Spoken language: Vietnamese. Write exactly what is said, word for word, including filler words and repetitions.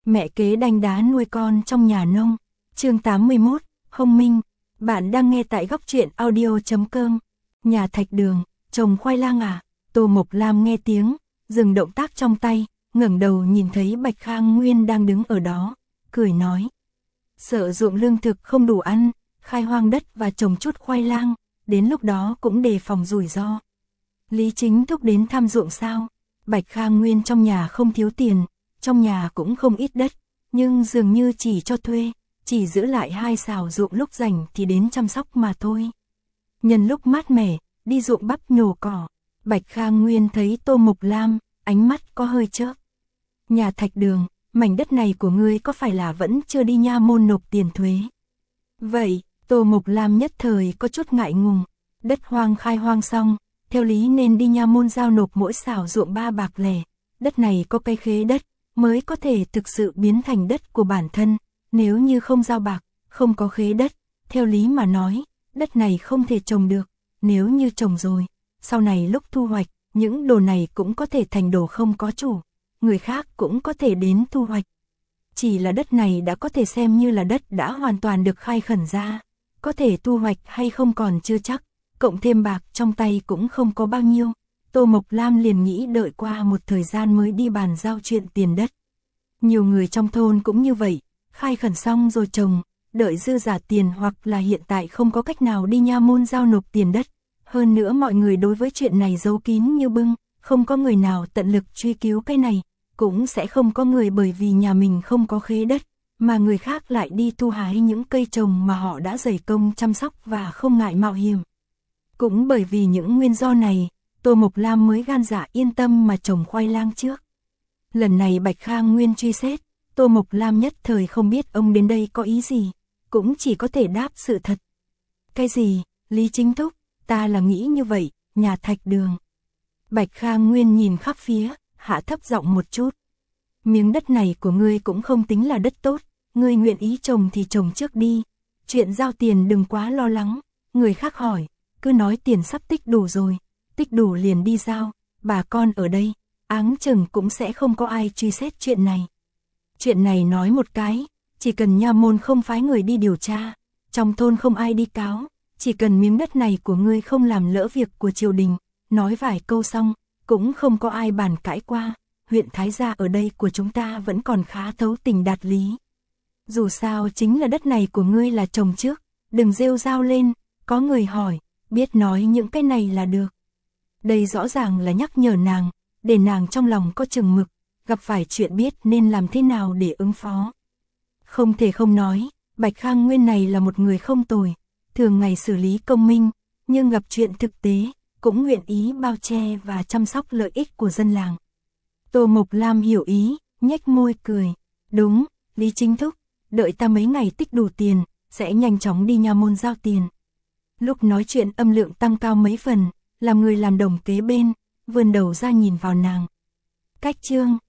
Mẹ kế đanh đá nuôi con trong nhà nông. Chương tám mươi mốt, Hồng Minh. Bạn đang nghe tại góc truyện audio chấm com. Nhà Thạch Đường, trồng khoai lang à? Tô Mộc Lam nghe tiếng, dừng động tác trong tay, ngẩng đầu nhìn thấy Bạch Khang Nguyên đang đứng ở đó, cười nói. Sợ ruộng lương thực không đủ ăn, khai hoang đất và trồng chút khoai lang, đến lúc đó cũng đề phòng rủi ro. Lý Chính Thúc đến thăm ruộng sao? Bạch Khang Nguyên trong nhà không thiếu tiền, trong nhà cũng không ít đất, nhưng dường như chỉ cho thuê, chỉ giữ lại hai sào ruộng lúc rảnh thì đến chăm sóc mà thôi. Nhân lúc mát mẻ, đi ruộng bắp nhổ cỏ. Bạch Khang Nguyên thấy Tô Mộc Lam, ánh mắt có hơi chớp. Nhà Thạch Đường, mảnh đất này của ngươi có phải là vẫn chưa đi nha môn nộp tiền thuế? Vậy, Tô Mộc Lam nhất thời có chút ngại ngùng, đất hoang khai hoang xong, theo lý nên đi nha môn giao nộp mỗi sào ruộng ba bạc lẻ, đất này có cái khế đất, mới có thể thực sự biến thành đất của bản thân, nếu như không giao bạc, không có khế đất, theo lý mà nói, đất này không thể trồng được, nếu như trồng rồi, sau này lúc thu hoạch, những đồ này cũng có thể thành đồ không có chủ, người khác cũng có thể đến thu hoạch. Chỉ là đất này đã có thể xem như là đất đã hoàn toàn được khai khẩn ra, có thể thu hoạch hay không còn chưa chắc, cộng thêm bạc trong tay cũng không có bao nhiêu. Tô Mộc Lam liền nghĩ đợi qua một thời gian mới đi bàn giao chuyện tiền đất. Nhiều người trong thôn cũng như vậy, khai khẩn xong rồi trồng, đợi dư giả tiền hoặc là hiện tại không có cách nào đi nha môn giao nộp tiền đất. Hơn nữa mọi người đối với chuyện này giấu kín như bưng, không có người nào tận lực truy cứu cái này, cũng sẽ không có người bởi vì nhà mình không có khế đất, mà người khác lại đi thu hái những cây trồng mà họ đã dày công chăm sóc và không ngại mạo hiểm. Cũng bởi vì những nguyên do này, Tô Mộc Lam mới gan dạ yên tâm mà trồng khoai lang trước. Lần này Bạch Khang Nguyên truy xét, Tô Mộc Lam nhất thời không biết ông đến đây có ý gì, cũng chỉ có thể đáp sự thật. Cái gì, Lý Chính Thúc, ta là nghĩ như vậy, nhà Thạch Đường. Bạch Khang Nguyên nhìn khắp phía, hạ thấp giọng một chút. Miếng đất này của ngươi cũng không tính là đất tốt, ngươi nguyện ý trồng thì trồng trước đi. Chuyện giao tiền đừng quá lo lắng, người khác hỏi, cứ nói tiền sắp tích đủ rồi, tích đủ liền đi giao, bà con ở đây, áng chừng cũng sẽ không có ai truy xét chuyện này. Chuyện này nói một cái, chỉ cần nha môn không phái người đi điều tra, trong thôn không ai đi cáo, chỉ cần miếng đất này của ngươi không làm lỡ việc của triều đình, nói vài câu xong, cũng không có ai bàn cãi qua, huyện Thái Gia ở đây của chúng ta vẫn còn khá thấu tình đạt lý. Dù sao chính là đất này của ngươi là trồng trước, đừng rêu rao lên, có người hỏi, biết nói những cái này là được. Đây rõ ràng là nhắc nhở nàng, để nàng trong lòng có chừng mực, gặp phải chuyện biết nên làm thế nào để ứng phó. Không thể không nói, Bạch Khang Nguyên này là một người không tồi, thường ngày xử lý công minh, nhưng gặp chuyện thực tế, cũng nguyện ý bao che và chăm sóc lợi ích của dân làng. Tô Mộc Lam hiểu ý, nhếch môi cười. Đúng, Lý Chính Thúc, đợi ta mấy ngày tích đủ tiền, sẽ nhanh chóng đi nha môn giao tiền. Lúc nói chuyện âm lượng tăng cao mấy phần, làm người làm đồng kế bên, vươn đầu ra nhìn vào nàng. Cách chương